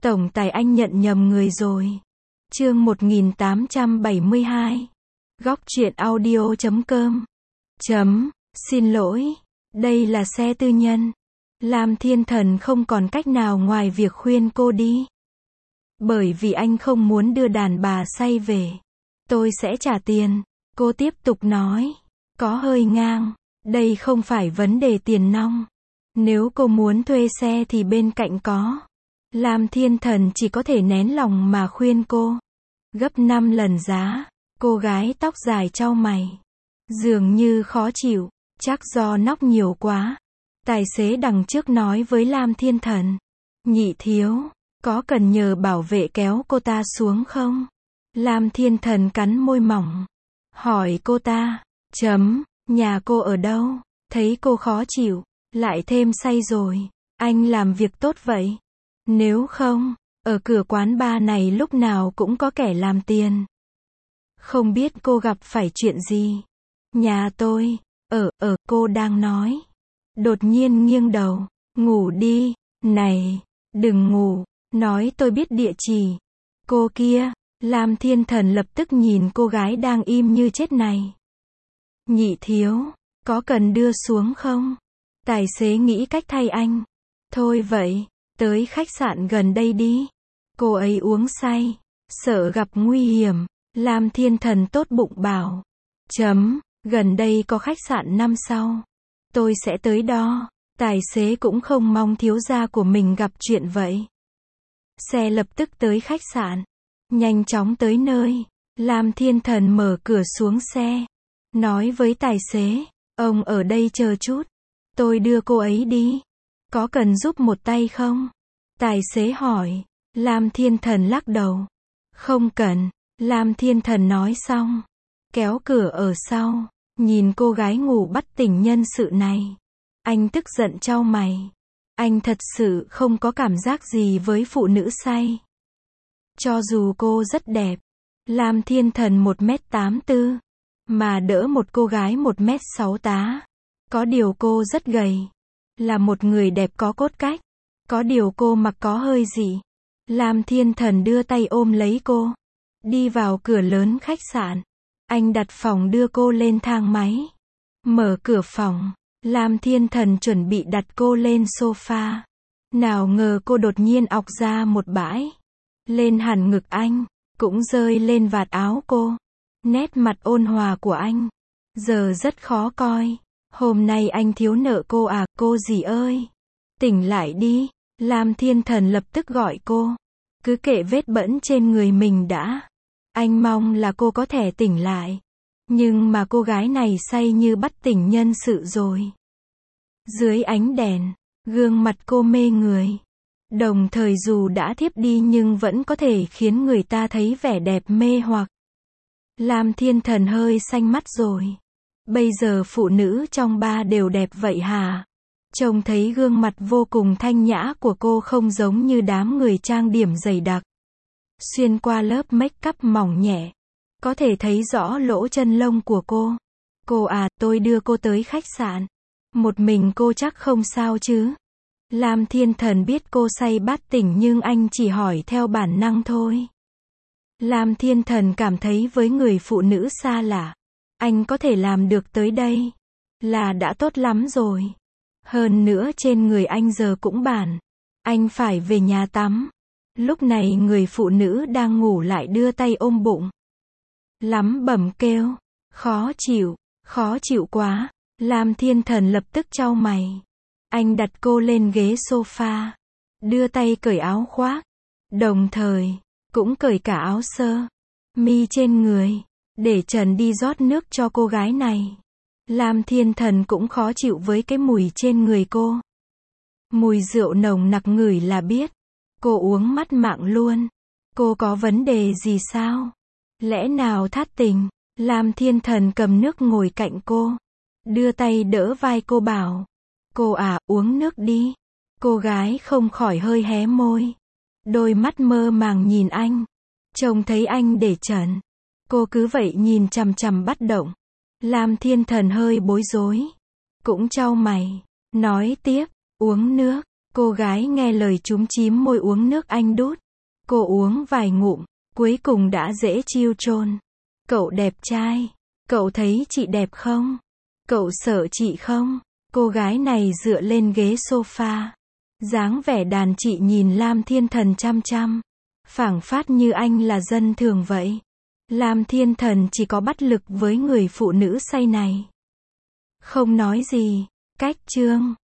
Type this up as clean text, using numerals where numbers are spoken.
Tổng tài anh nhận nhầm người rồi. Chương 1872. Góc truyện audio.com. Xin lỗi, đây là xe tư nhân. Lam Thiên Thần không còn cách nào ngoài việc khuyên cô đi. Bởi vì anh không muốn đưa đàn bà say về. Tôi sẽ trả tiền. Cô tiếp tục nói. Có hơi ngang. Đây không phải vấn đề tiền nong. Nếu cô muốn thuê xe thì bên cạnh có. Lam Thiên Thần chỉ có thể nén lòng mà khuyên cô. Gấp 5 lần giá. Cô gái tóc dài chau mày. Dường như khó chịu. Chắc do nóc nhiều quá. Tài xế đằng trước nói với Lam Thiên Thần. Nhị thiếu, có cần nhờ bảo vệ kéo cô ta xuống không? Lam Thiên Thần cắn môi mỏng. Hỏi cô ta. Nhà cô ở đâu? Thấy cô khó chịu. Lại thêm say rồi. Anh làm việc tốt vậy. Nếu không, ở cửa quán bar này lúc nào cũng có kẻ làm tiền. Không biết cô gặp phải chuyện gì? Nhà tôi, cô đang nói. Đột nhiên nghiêng đầu. Ngủ đi. Này, đừng ngủ. Nói tôi biết địa chỉ. Cô kia. Lam Thiên Thần lập tức nhìn cô gái đang im như chết này. Nhị thiếu, có cần đưa xuống không? Tài xế nghĩ cách thay anh. Thôi vậy, tới khách sạn gần đây đi. Cô ấy uống say, sợ gặp nguy hiểm. Lam Thiên Thần tốt bụng bảo. Gần đây có khách sạn 5 sao. Tôi sẽ tới đó. Tài xế cũng không mong thiếu gia của mình gặp chuyện vậy. Xe lập tức tới khách sạn. Nhanh chóng tới nơi. Lam Thiên Thần mở cửa xuống xe. Nói với tài xế. Ông ở đây chờ chút. Tôi đưa cô ấy đi. Có cần giúp một tay không? Tài xế hỏi. Lam Thiên Thần lắc đầu. Không cần. Lam Thiên Thần nói xong. Kéo cửa ở sau. Nhìn cô gái ngủ bắt tỉnh nhân sự này. Anh tức giận chau mày. Anh thật sự không có cảm giác gì với phụ nữ say. Cho dù cô rất đẹp. Lam Thiên Thần 1m84. Mà đỡ một cô gái 1m6 tá. Có điều cô rất gầy. Là một người đẹp có cốt cách. Có điều cô mặc có hơi dị. Lam Thiên Thần đưa tay ôm lấy cô. Đi vào cửa lớn khách sạn. Anh đặt phòng đưa cô lên thang máy. Mở cửa phòng. Lam Thiên Thần chuẩn bị đặt cô lên sofa. Nào ngờ cô đột nhiên ọc ra một bãi. Lên hẳn ngực anh. Cũng rơi lên vạt áo cô. Nét mặt ôn hòa của anh. Giờ rất khó coi. Hôm nay anh thiếu nợ cô à, cô gì ơi. Tỉnh lại đi. Lam Thiên Thần lập tức gọi cô. Cứ kệ vết bẩn trên người mình đã. Anh mong là cô có thể tỉnh lại. Nhưng mà cô gái này say như bắt tỉnh nhân sự rồi. Dưới ánh đèn, gương mặt cô mê người. Đồng thời dù đã thiếp đi nhưng vẫn có thể khiến người ta thấy vẻ đẹp mê hoặc. Lam Thiên Thần hơi xanh mắt rồi. Bây giờ phụ nữ trong bar đều đẹp vậy hả? Trông thấy gương mặt vô cùng thanh nhã của cô không giống như đám người trang điểm dày đặc. Xuyên qua lớp make up mỏng nhẹ. Có thể thấy rõ lỗ chân lông của cô. Cô à, tôi đưa cô tới khách sạn. Một mình cô chắc không sao chứ? Lam Thiên Thần biết cô say bát tỉnh nhưng anh chỉ hỏi theo bản năng thôi. Lam Thiên Thần cảm thấy với người phụ nữ xa lạ. Anh có thể làm được tới đây. Là đã tốt lắm rồi. Hơn nữa trên người anh giờ cũng bẩn. Anh phải về nhà tắm. Lúc này người phụ nữ đang ngủ lại đưa tay ôm bụng. Lắm bẩm kêu. Khó chịu quá. Lam Thiên Thần lập tức chau mày. Anh đặt cô lên ghế sofa. Đưa tay cởi áo khoác. Đồng thời, cũng cởi cả áo sơ mi trên người. Để trần đi rót nước cho cô gái này. Lam Thiên Thần cũng khó chịu với cái mùi trên người cô. Mùi rượu nồng nặc ngửi là biết. Cô uống mất mạng luôn. Cô có vấn đề gì sao? Lẽ nào thắt tình? Lam Thiên Thần cầm nước ngồi cạnh cô. Đưa tay đỡ vai cô bảo. Cô à, uống nước đi. Cô gái không khỏi hơi hé môi. Đôi mắt mơ màng nhìn anh. Trông thấy anh để trần. Cô cứ vậy nhìn chằm chằm bất động. Lam Thiên Thần hơi bối rối. Cũng chau mày. Nói tiếp, uống nước. Cô gái nghe lời chúm chím môi uống nước anh đút. Cô uống vài ngụm, cuối cùng đã dễ chiêu chôn. Cậu đẹp trai. Cậu thấy chị đẹp không? Cậu sợ chị không? Cô gái này dựa lên ghế sofa. Dáng vẻ đàn chị nhìn Lam Thiên Thần chăm chăm. Phảng phất như anh là dân thường vậy. Lam Thiên Thần chỉ có bất lực với người phụ nữ say này. Không nói gì. Cách chương